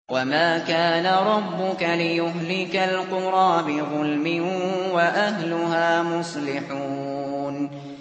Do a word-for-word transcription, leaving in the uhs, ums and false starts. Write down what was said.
وَمَا كَانَ رَبُّكَ لِيُهْلِكَ الْقُرَىٰ بِظُلْمٍ وَأَهْلُهَا مُصْلِحُونَ